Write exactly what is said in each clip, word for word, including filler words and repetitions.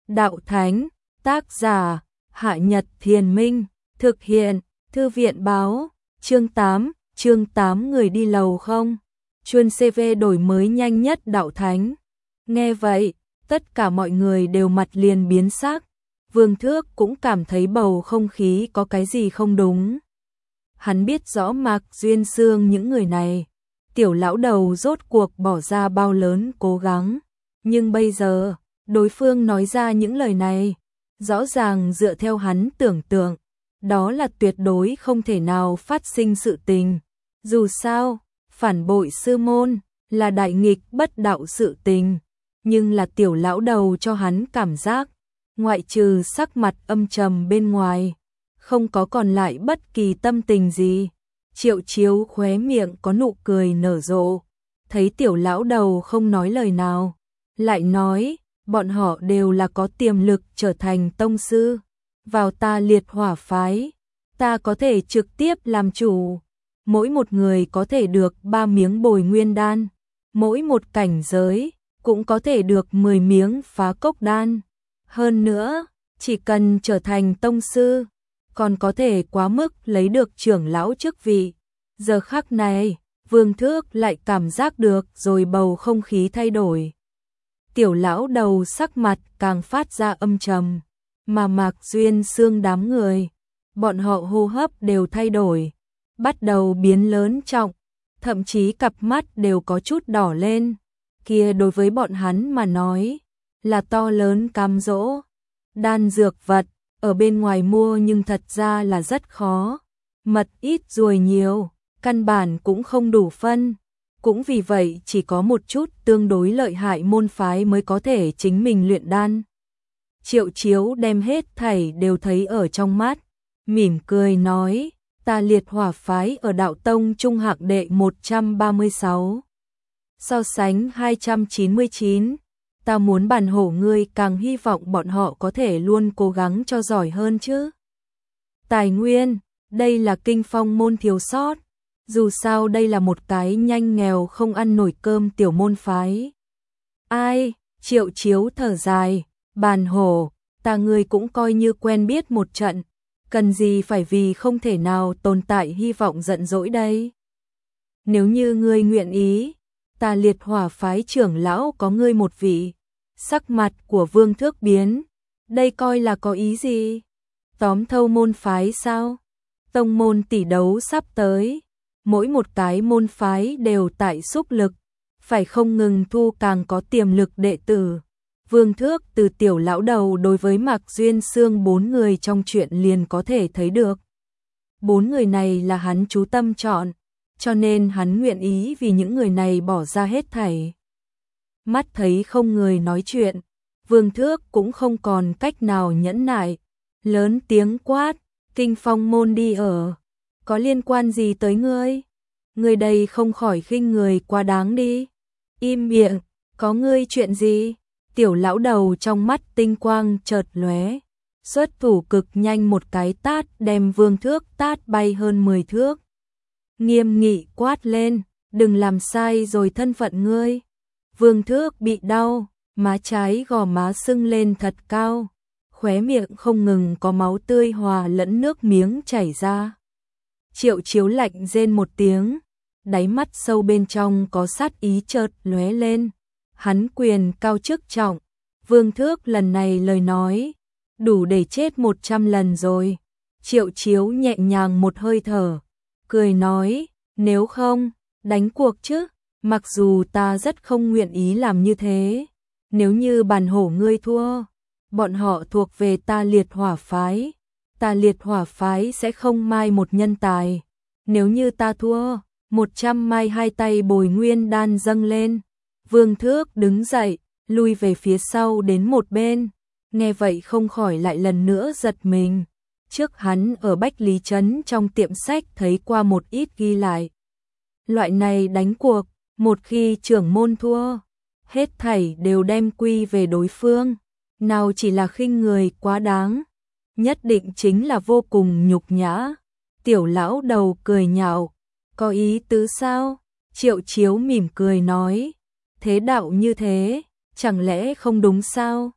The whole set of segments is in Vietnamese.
Đạo Thánh, tác giả, Hạ Nhật Thiền Minh, thực hiện, Thư viện báo, chương tám, chương tám người đi lầu không? Chuông xê vê đổi mới nhanh nhất Đạo Thánh. Nghe vậy, tất cả mọi người đều mặt liền biến sắc. Vương Thước cũng cảm thấy bầu không khí có cái gì không đúng. Hắn biết rõ Mạc Duyên Xương những người này, tiểu lão đầu rốt cuộc bỏ ra bao lớn cố gắng. Nhưng bây giờ, đối phương nói ra những lời này, rõ ràng dựa theo hắn tưởng tượng, đó là tuyệt đối không thể nào phát sinh sự tình. Dù sao, phản bội sư môn là đại nghịch bất đạo sự tình, nhưng là tiểu lão đầu cho hắn cảm giác, ngoại trừ sắc mặt âm trầm bên ngoài, không có còn lại bất kỳ tâm tình gì. Triệu Chiếu khóe miệng có nụ cười nở rộ, thấy tiểu lão đầu không nói lời nào, lại nói, bọn họ đều là có tiềm lực trở thành tông sư, vào ta Liệt Hỏa phái, ta có thể trực tiếp làm chủ, mỗi một người có thể được ba miếng bồi nguyên đan, mỗi một cảnh giới cũng có thể được mười miếng phá cốc đan. Hơn nữa, chỉ cần trở thành tông sư, còn có thể quá mức lấy được trưởng lão chức vị. Giờ khắc này, Vương Thước lại cảm giác được rồi bầu không khí thay đổi. Tiểu lão đầu sắc mặt càng phát ra âm trầm, mà Mạc Duyên Xương đám người, bọn họ hô hấp đều thay đổi, bắt đầu biến lớn trọng, thậm chí cặp mắt đều có chút đỏ lên. Kia đối với bọn hắn mà nói, là to lớn cám dỗ. Đan dược vật, ở bên ngoài mua nhưng thật ra là rất khó. Mật ít ruồi nhiều, căn bản cũng không đủ phân. Cũng vì vậy chỉ có một chút tương đối lợi hại môn phái mới có thể chính mình luyện đan. Triệu Chiếu đem hết thảy đều thấy ở trong mắt, mỉm cười nói, ta Liệt Hỏa phái ở đạo tông trung hạng đệ một trăm ba mươi sáu. So sánh hai trăm chín mươi chín, ta muốn bàn hổ ngươi càng hy vọng bọn họ có thể luôn cố gắng cho giỏi hơn chứ. Tài nguyên, đây là kinh phong môn thiếu sót, dù sao đây là một cái nhanh nghèo không ăn nổi cơm tiểu môn phái. Ai, Triệu Chiếu thở dài, bàn hổ, ta ngươi cũng coi như quen biết một trận, cần gì phải vì không thể nào tồn tại hy vọng giận dỗi đây. Nếu như ngươi nguyện ý, ta Liệt Hỏa phái trưởng lão có ngươi một vị. Sắc mặt của Vương Thước biến, đây coi là có ý gì? Tóm thâu môn phái sao? Tông môn tỷ đấu sắp tới, mỗi một cái môn phái đều tại xúc lực, phải không ngừng thu càng có tiềm lực đệ tử. Vương Thước từ tiểu lão đầu đối với Mạc Duyên Xương bốn người trong chuyện liền có thể thấy được. Bốn người này là hắn chú tâm chọn, cho nên hắn nguyện ý vì những người này bỏ ra hết thảy. Mắt thấy không người nói chuyện, Vương Thước cũng không còn cách nào nhẫn nại, lớn tiếng quát, kinh phong môn đi ở, có liên quan gì tới ngươi? Ngươi đây không khỏi khinh người quá đáng đi. Im miệng, có ngươi chuyện gì? Tiểu lão đầu trong mắt tinh quang chợt lóe, xuất thủ cực nhanh một cái tát đem Vương Thước tát bay hơn mười thước. Nghiêm nghị quát lên, đừng làm sai rồi thân phận ngươi. Vương Thước bị đau, má trái gò má sưng lên thật cao, khóe miệng không ngừng có máu tươi hòa lẫn nước miếng chảy ra. Triệu Chiếu lạnh rên một tiếng, đáy mắt sâu bên trong có sát ý chợt lóe lên. Hắn quyền cao chức trọng, Vương Thước lần này lời nói, đủ để chết một trăm lần rồi. Triệu Chiếu nhẹ nhàng một hơi thở, cười nói, nếu không, đánh cuộc chứ, mặc dù ta rất không nguyện ý làm như thế. Nếu như bàn hổ ngươi thua, bọn họ thuộc về ta Liệt Hỏa phái, ta Liệt Hỏa phái sẽ không mai một nhân tài. Nếu như ta thua, một trăm mai hai tay bồi nguyên đan dâng lên. Vương Thước đứng dậy, lui về phía sau đến một bên, nghe vậy không khỏi lại lần nữa giật mình. Trước hắn ở Bách Lý Trấn trong tiệm sách thấy qua một ít ghi lại. Loại này đánh cuộc, một khi trưởng môn thua, hết thảy đều đem quy về đối phương, nào chỉ là khinh người quá đáng, nhất định chính là vô cùng nhục nhã. Tiểu lão đầu cười nhạo, có ý tứ sao? Triệu Chiếu mỉm cười nói, thế đạo như thế, chẳng lẽ không đúng sao?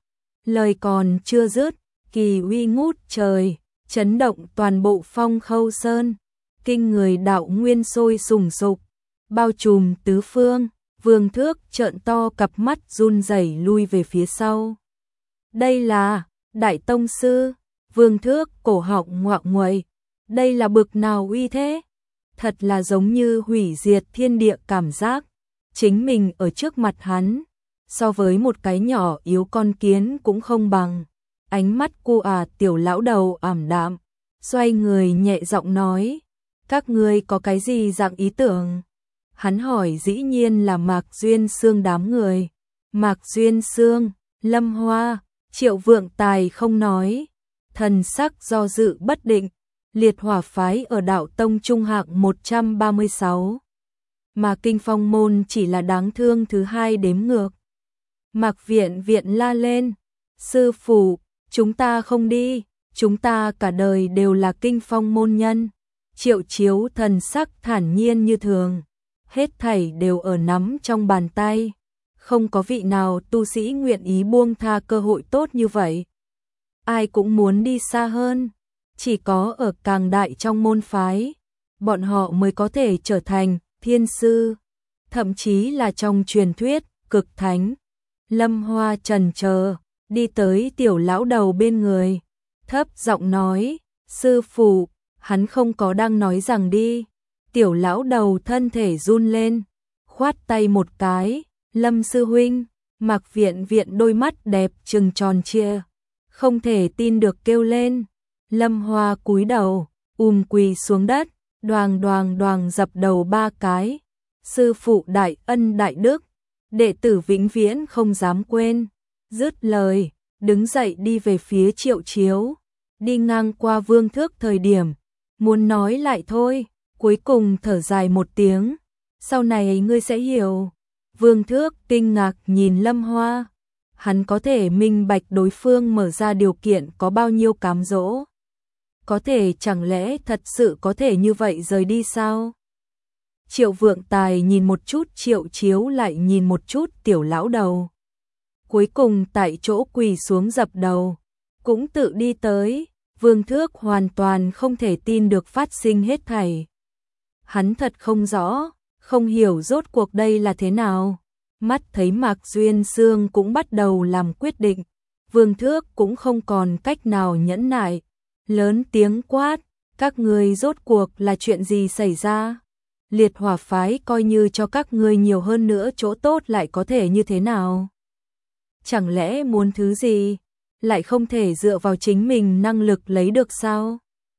Lời còn chưa dứt, kỳ uy ngút trời, chấn động toàn bộ Phong Khâu Sơn, kinh người đạo nguyên sôi sùng sục, bao trùm tứ phương. Vương Thước trợn to cặp mắt run rẩy lui về phía sau. Đây là Đại Tông Sư. Vương Thước cổ họng ngoạc nguậy. Đây là bực nào uy thế? Thật là giống như hủy diệt thiên địa cảm giác. Chính mình ở trước mặt hắn, so với một cái nhỏ yếu con kiến cũng không bằng. Ánh mắt cu à tiểu lão đầu ảm đạm, xoay người nhẹ giọng nói, các ngươi có cái gì dạng ý tưởng? Hắn hỏi dĩ nhiên là Mạc Duyên Xương đám người. Mạc Duyên Xương, Lâm Hoa, Triệu Vượng Tài không nói, thần sắc do dự bất định. Liệt Hỏa phái ở Đạo Tông trung hạng một trăm ba mươi sáu, mà Kinh Phong môn chỉ là đáng thương thứ hai đếm ngược. Mạc Viện Viện la lên, sư phụ, chúng ta không đi, chúng ta cả đời đều là Kinh Phong môn nhân. Triệu Chiếu thần sắc thản nhiên như thường, hết thảy đều ở nắm trong bàn tay, không có vị nào tu sĩ nguyện ý buông tha cơ hội tốt như vậy. Ai cũng muốn đi xa hơn, chỉ có ở càng đại trong môn phái, bọn họ mới có thể trở thành thiên sư, thậm chí là trong truyền thuyết cực thánh. Lâm Hoa chần chờ, đi tới tiểu lão đầu bên người, thấp giọng nói, sư phụ, hắn không có đang nói rằng đi. Tiểu lão đầu thân thể run lên, khoát tay một cái, Lâm sư huynh. Mạc Viện Viện đôi mắt đẹp trừng tròn trịa, không thể tin được kêu lên. Lâm Hoa cúi đầu, ùm quỳ xuống đất, đoàng đoàng đoàng dập đầu ba cái. Sư phụ đại ân đại đức, đệ tử vĩnh viễn không dám quên. Dứt lời, đứng dậy đi về phía Triệu Chiếu, đi ngang qua Vương Thước thời điểm, muốn nói lại thôi, cuối cùng thở dài một tiếng, sau này ngươi sẽ hiểu. Vương Thước kinh ngạc nhìn Lâm Hoa, hắn có thể minh bạch đối phương mở ra điều kiện có bao nhiêu cám dỗ. Có thể chẳng lẽ thật sự có thể như vậy rời đi sao? Triệu Vượng Tài nhìn một chút Triệu Chiếu lại nhìn một chút tiểu lão đầu. Cuối cùng tại chỗ quỳ xuống dập đầu, cũng tự đi tới. Vương Thước hoàn toàn không thể tin được phát sinh hết thảy. Hắn thật không rõ, không hiểu rốt cuộc đây là thế nào. Mắt thấy Mạc Duyên Xương cũng bắt đầu làm quyết định, Vương Thước cũng không còn cách nào nhẫn nại, lớn tiếng quát, các ngươi rốt cuộc là chuyện gì xảy ra? Liệt Hỏa phái coi như cho các ngươi nhiều hơn nữa chỗ tốt lại có thể như thế nào? Chẳng lẽ muốn thứ gì, lại không thể dựa vào chính mình năng lực lấy được sao?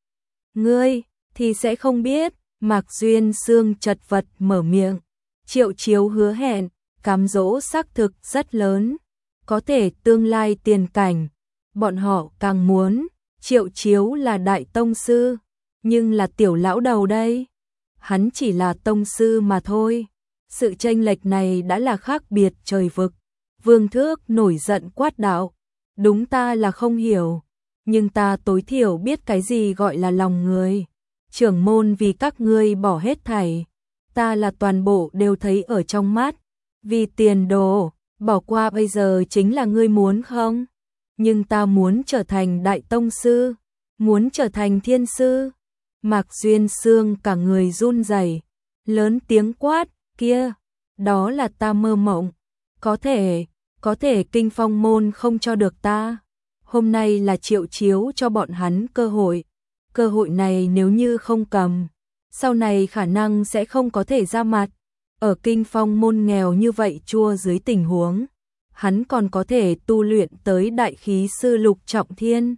Ngươi thì sẽ không biết. Mạc Duyên Xương chật vật mở miệng. Triệu Chiếu hứa hẹn, cám dỗ xác thực rất lớn, có thể tương lai tiền cảnh, bọn họ càng muốn. Triệu Chiếu là đại tông sư, nhưng là tiểu lão đầu đây, hắn chỉ là tông sư mà thôi. Sự chênh lệch này đã là khác biệt trời vực. Vương Thước nổi giận quát đạo, đúng ta là không hiểu, nhưng ta tối thiểu biết cái gì gọi là lòng người. Trưởng môn vì các ngươi bỏ hết thảy, ta là toàn bộ đều thấy ở trong mắt. Vì tiền đồ, bỏ qua bây giờ chính là ngươi muốn không? Nhưng ta muốn trở thành đại tông sư, muốn trở thành thiên sư. Mạc Duyên Xương cả người run rẩy, lớn tiếng quát, kia, đó là ta mơ mộng. Có thể, có thể Kinh Phong môn không cho được ta. Hôm nay là Triệu Chiếu cho bọn hắn cơ hội. Cơ hội này nếu như không cầm, sau này khả năng sẽ không có thể ra mặt. Ở Kinh Phong môn nghèo như vậy chua dưới tình huống, hắn còn có thể tu luyện tới đại khí sư lục trọng thiên.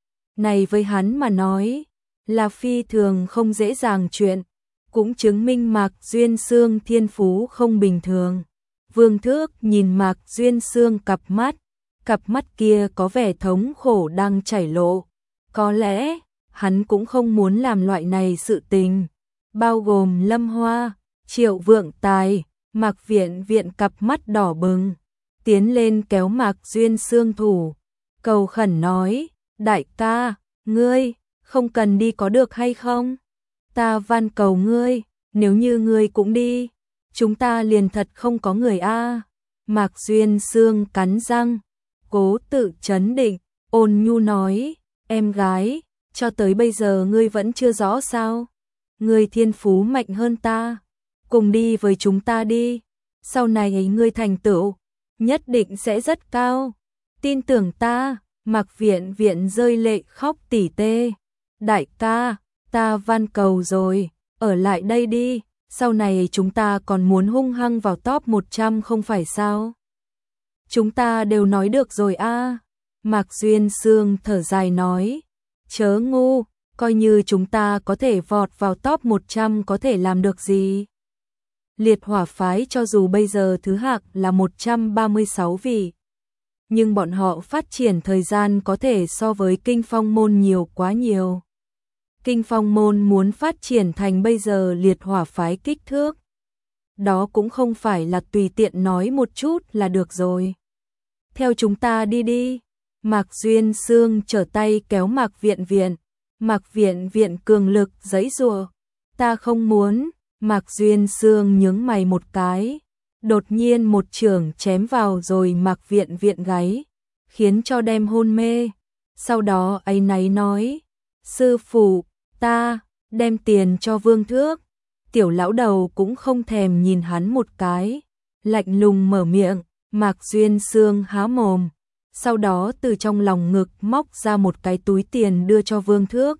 Này với hắn mà nói, là phi thường không dễ dàng chuyện, cũng chứng minh Mạc Duyên Xương thiên phú không bình thường. Vương Thước nhìn Mạc Duyên Xương cặp mắt, cặp mắt kia có vẻ thống khổ đang chảy lộ. Có lẽ hắn cũng không muốn làm loại này sự tình, bao gồm Lâm Hoa, Triệu Vượng Tài, Mạc Viện Viện cặp mắt đỏ bừng, tiến lên kéo Mạc Duyên Xương thủ, cầu khẩn nói, đại ca, ngươi, không cần đi có được hay không? Ta van cầu ngươi, nếu như ngươi cũng đi, chúng ta liền thật không có người a. Mạc Duyên Xương cắn răng, cố tự trấn định, ôn nhu nói, em gái, cho tới bây giờ ngươi vẫn chưa rõ sao? Ngươi thiên phú mạnh hơn ta, cùng đi với chúng ta đi, sau này ngươi thành tựu nhất định sẽ rất cao, tin tưởng ta. Mạc Viện Viện rơi lệ khóc tỉ tê, đại ca, ta van cầu rồi, ở lại đây đi, sau này chúng ta còn muốn hung hăng vào top một trăm không phải sao? Chúng ta đều nói được rồi a. Mạc Duyên Sương thở dài nói, chớ ngu, coi như chúng ta có thể vọt vào top một trăm có thể làm được gì? Liệt Hỏa phái cho dù bây giờ thứ hạng là một trăm ba mươi sáu vị, nhưng bọn họ phát triển thời gian có thể so với Kinh Phong môn nhiều quá nhiều. Kinh Phong môn muốn phát triển thành bây giờ Liệt Hỏa phái kích thước, đó cũng không phải là tùy tiện nói một chút là được rồi. Theo chúng ta đi đi. Mạc Duyên Sương trở tay kéo Mạc Viện Viện. Mạc Viện Viện cường lực giãy giụa. Ta không muốn. Mạc Duyên Sương nhướng mày một cái. Đột nhiên một chưởng chém vào rồi Mạc Viện Viện gáy, khiến cho đem hôn mê. Sau đó áy náy nói, sư phụ, ta đem tiền cho Vương Thước. Tiểu lão đầu cũng không thèm nhìn hắn một cái, lạnh lùng mở miệng. Mạc Duyên Sương há mồm, sau đó từ trong lòng ngực móc ra một cái túi tiền đưa cho Vương Thước.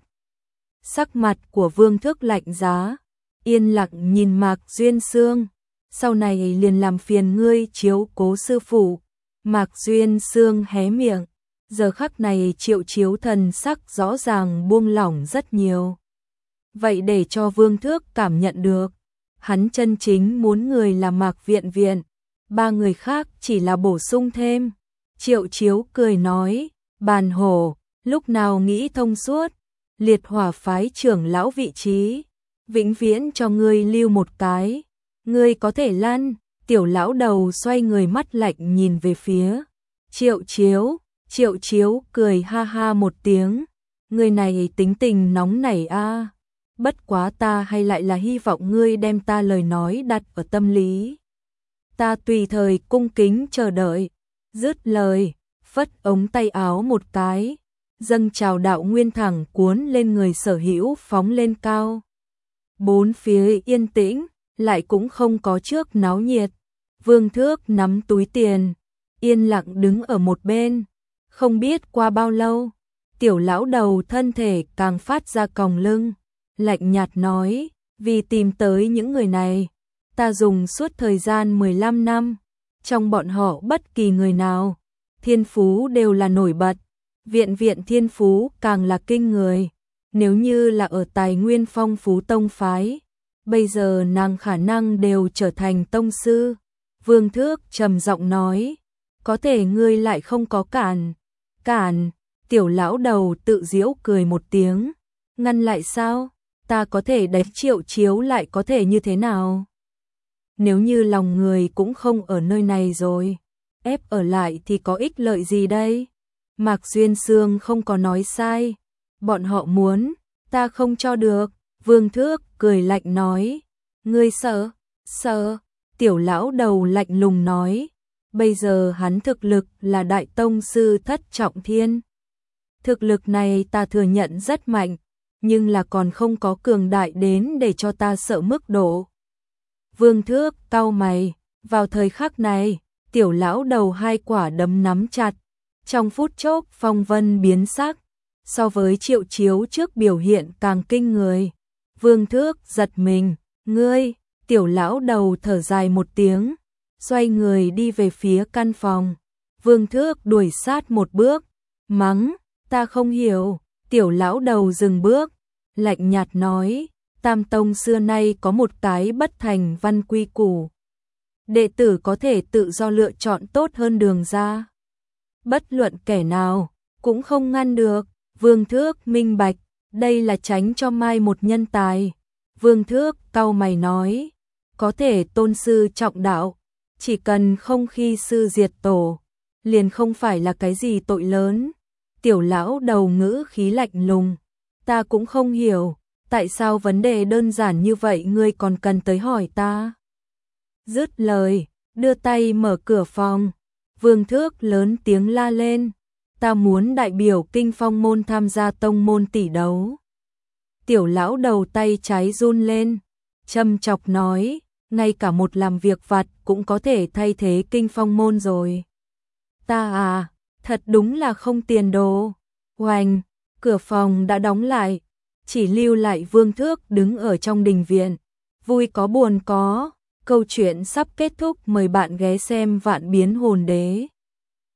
Sắc mặt của Vương Thước lạnh giá, yên lặng nhìn Mạc Duyên Sương. Sau này liền làm phiền ngươi chiếu cố sư phụ. Mạc Duyên Sương hé miệng, giờ khắc này Triệu Chiếu thần sắc rõ ràng buông lỏng rất nhiều. Vậy để cho Vương Thước cảm nhận được, hắn chân chính muốn người là Mạc Viện Viện, ba người khác chỉ là bổ sung thêm. Triệu Chiếu cười nói, Bàn Hổ, lúc nào nghĩ thông suốt, Liệt Hỏa phái trưởng lão vị trí, vĩnh viễn cho ngươi lưu một cái, ngươi có thể lăn. Tiểu lão đầu xoay người mắt lạnh nhìn về phía Triệu Chiếu. Triệu Chiếu cười ha ha một tiếng, người này tính tình nóng nảy a. Bất quá ta hay lại là hy vọng ngươi đem ta lời nói đặt ở tâm lý, ta tùy thời cung kính chờ đợi. Dứt lời, phất ống tay áo một cái, dâng trào đạo nguyên thẳng cuốn lên người Sở Hữu phóng lên cao. Bốn phía yên tĩnh, lại cũng không có trước náo nhiệt. Vương Thước nắm túi tiền, yên lặng đứng ở một bên. Không biết qua bao lâu, tiểu lão đầu thân thể càng phát ra còng lưng, lạnh nhạt nói, vì tìm tới những người này, ta dùng suốt thời gian mười lăm năm, trong bọn họ bất kỳ người nào, thiên phú đều là nổi bật, Viện Viện thiên phú càng là kinh người, nếu như là ở tài nguyên phong phú tông phái, bây giờ nàng khả năng đều trở thành tông sư. Vương Thước trầm giọng nói, có thể ngươi lại không có cản. Cản, tiểu lão đầu tự giễu cười một tiếng, ngăn lại sao? Ta có thể đánh Triệu Chiếu lại có thể như thế nào? Nếu như lòng người cũng không ở nơi này rồi, ép ở lại thì có ích lợi gì đây? Mạc Duyên Sương không có nói sai, bọn họ muốn, ta không cho được. Vương Thước cười lạnh nói, ngươi sợ, sợ. Tiểu lão đầu lạnh lùng nói, bây giờ hắn thực lực là đại tông sư thất trọng thiên. Thực lực này ta thừa nhận rất mạnh, nhưng là còn không có cường đại đến để cho ta sợ mức độ. Vương Thước cau mày, vào thời khắc này, tiểu lão đầu hai quả đấm nắm chặt, trong phút chốc phong vân biến sắc, so với Triệu Chiếu trước biểu hiện càng kinh người. Vương Thước giật mình, ngươi, tiểu lão đầu thở dài một tiếng, xoay người đi về phía căn phòng. Vương Thước đuổi sát một bước, mắng, ta không hiểu. Tiểu lão đầu dừng bước, lạnh nhạt nói, Tam Tông xưa nay có một cái bất thành văn quy củ. Đệ tử có thể tự do lựa chọn tốt hơn đường ra. Bất luận kẻ nào, cũng không ngăn được. Vương Thước minh bạch, đây là tránh cho mai một nhân tài. Vương Thước cau mày nói, có thể tôn sư trọng đạo, chỉ cần không khi sư diệt tổ, liền không phải là cái gì tội lớn. Tiểu lão đầu ngữ khí lạnh lùng, ta cũng không hiểu, tại sao vấn đề đơn giản như vậy ngươi còn cần tới hỏi ta. Dứt lời, đưa tay mở cửa phòng, Vương Thước lớn tiếng la lên, ta muốn đại biểu Kinh Phong môn tham gia tông môn tỷ đấu. Tiểu lão đầu tay trái run lên, châm chọc nói, ngay cả một làm việc vặt cũng có thể thay thế Kinh Phong môn rồi. Ta à, thật đúng là không tiền đồ. Oanh, cửa phòng đã đóng lại, chỉ lưu lại Vương Thước đứng ở trong đình viện. Vui có buồn có, câu chuyện sắp kết thúc, mời bạn ghé xem Vạn Biến Hồn Đế.